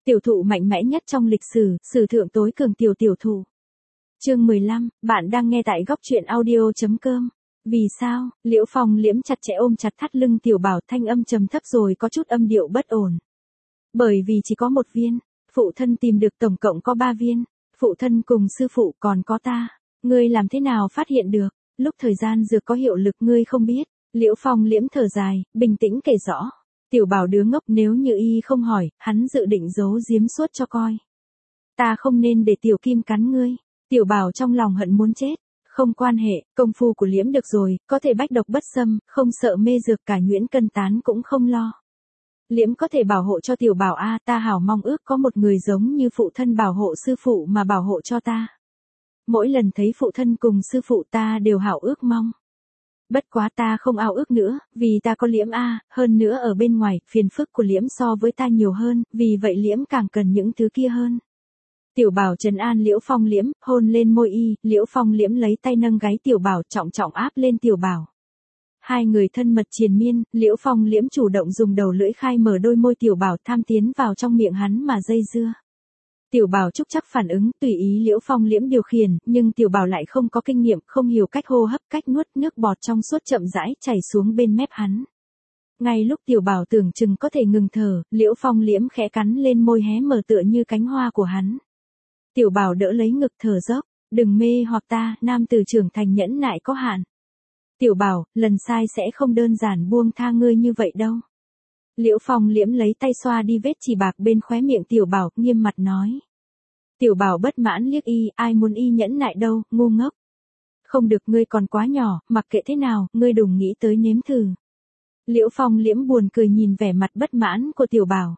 Tiểu thụ mạnh mẽ nhất trong lịch sử, sử thượng tối cường tiểu thụ. Chương 15, bạn đang nghe tại góc truyện audio.com. Vì sao? Liễu Phong liễm chặt chẽ ôm chặt thắt lưng Tiểu Bảo, thanh âm trầm thấp rồi có chút âm điệu bất ổn. Bởi vì chỉ có một viên, phụ thân tìm được tổng cộng có 3 viên, phụ thân cùng sư phụ còn có ta. Ngươi làm thế nào phát hiện được? Lúc thời gian dược có hiệu lực ngươi không biết. Liễu Phong liễm thở dài, bình tĩnh kể rõ. Tiểu Bảo đứa ngốc, nếu như y không hỏi, hắn dự định giấu giếm suốt cho coi. Ta không nên để Tiểu Kim cắn ngươi. Tiểu Bảo trong lòng hận muốn chết. Không quan hệ, công phu của liễm được rồi, có thể bách độc bất xâm, không sợ mê dược, cả nhuyễn cân tán cũng không lo. Liễm có thể bảo hộ cho Tiểu Bảo a, ta hảo mong ước có một người giống như phụ thân bảo hộ sư phụ mà bảo hộ cho ta. Mỗi lần thấy phụ thân cùng sư phụ ta đều hảo ước mong. Bất quá ta không ao ước nữa, vì ta có liễm a, hơn nữa ở bên ngoài, phiền phức của liễm so với ta nhiều hơn, vì vậy liễm càng cần những thứ kia hơn. Tiểu Bảo trấn an Liễu Phong liễm, hôn lên môi y, Liễu Phong liễm lấy tay nâng gáy Tiểu Bảo, trọng trọng áp lên Tiểu Bảo. Hai người thân mật triền miên, Liễu Phong liễm chủ động dùng đầu lưỡi khai mở đôi môi Tiểu Bảo, tham tiến vào trong miệng hắn mà dây dưa. Tiểu Bảo chúc chắc phản ứng, tùy ý Liễu Phong liễm điều khiển, nhưng Tiểu Bảo lại không có kinh nghiệm, không hiểu cách hô hấp, cách nuốt, nước bọt trong suốt chậm rãi chảy xuống bên mép hắn. Ngay lúc Tiểu Bảo tưởng chừng có thể ngừng thở, Liễu Phong liễm khẽ cắn lên môi hé mở tựa như cánh hoa của hắn. Tiểu Bảo đỡ lấy ngực thở dốc, đừng mê hoặc ta, nam tử trưởng thành nhẫn nại có hạn. Tiểu Bảo, lần sai sẽ không đơn giản buông tha ngươi như vậy đâu. Liễu Phong liễm lấy tay xoa đi vết chỉ bạc bên khóe miệng Tiểu Bảo, nghiêm mặt nói. Tiểu Bảo bất mãn liếc y, ai muốn y nhẫn nại đâu, ngu ngốc. Không được, ngươi còn quá nhỏ, mặc kệ thế nào, ngươi đừng nghĩ tới nếm thử. Liễu Phong liễm buồn cười nhìn vẻ mặt bất mãn của Tiểu Bảo.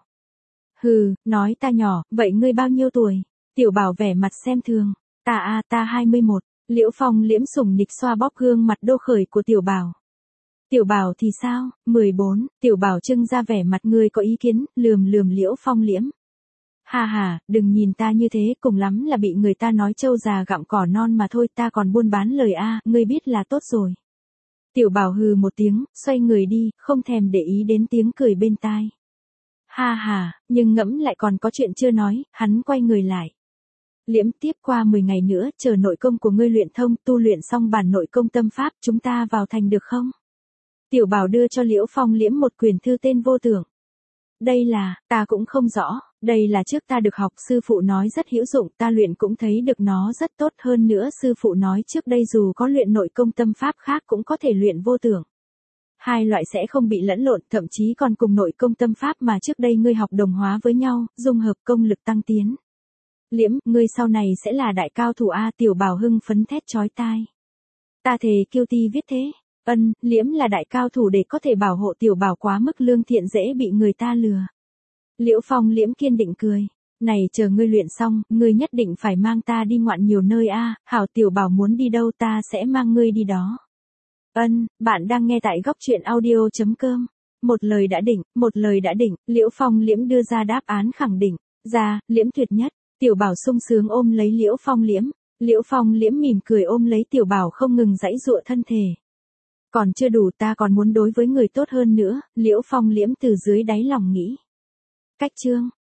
Hừ, nói ta nhỏ, vậy ngươi bao nhiêu tuổi? Tiểu Bảo vẻ mặt xem thường. Ta 21. Liễu Phong liễm sủng nịch xoa bóp gương mặt đô khởi của Tiểu Bảo. Tiểu Bảo thì sao? 14. Tiểu Bảo trưng ra vẻ mặt ngươi có ý kiến, lườm Liễu Phong liễm. Ha, đừng nhìn ta như thế, cùng lắm là bị người ta nói trâu già gặm cỏ non mà thôi, ta còn buôn bán lời a, ngươi biết là tốt rồi. Tiểu Bảo hừ một tiếng, xoay người đi, không thèm để ý đến tiếng cười bên tai. Ha, nhưng ngẫm lại còn có chuyện chưa nói, hắn quay người lại. Liễm, tiếp qua 10 ngày nữa, chờ nội công của ngươi luyện thông, tu luyện xong bản nội công tâm pháp, chúng ta vào thành được không? Tiểu Bảo đưa cho Liễu Phong liễm một quyển thư tên Vô Tưởng. Đây là, ta cũng không rõ, đây là trước ta được học, sư phụ nói rất hữu dụng, ta luyện cũng thấy được nó rất tốt, hơn nữa sư phụ nói trước đây dù có luyện nội công tâm pháp khác cũng có thể luyện vô tưởng. Hai loại sẽ không bị lẫn lộn, thậm chí còn cùng nội công tâm pháp mà trước đây ngươi học đồng hóa với nhau, dung hợp công lực tăng tiến. Liễm, ngươi sau này sẽ là đại cao thủ a, Tiểu Bảo hưng phấn thét chói tai. Ta thề kiêu ti viết thế. Liễm là đại cao thủ để có thể bảo hộ Tiểu Bảo quá mức lương thiện dễ bị người ta lừa. Liễu Phong liễm kiên định cười. Này chờ ngươi luyện xong, ngươi nhất định phải mang ta đi ngoạn nhiều nơi a, hảo Tiểu Bảo muốn đi đâu ta sẽ mang ngươi đi đó. Bạn đang nghe tại góc truyện audio.com. Một lời đã định, Liễu Phong liễm đưa ra đáp án khẳng định. Liễm tuyệt nhất. Tiểu Bảo sung sướng ôm lấy Liễu Phong liễm. Liễu Phong liễm mỉm cười ôm lấy Tiểu Bảo không ngừng giãy giụa thân thể. Còn chưa đủ, ta còn muốn đối với người tốt hơn nữa, Liễu Phong liễm từ dưới đáy lòng nghĩ. Cách chương.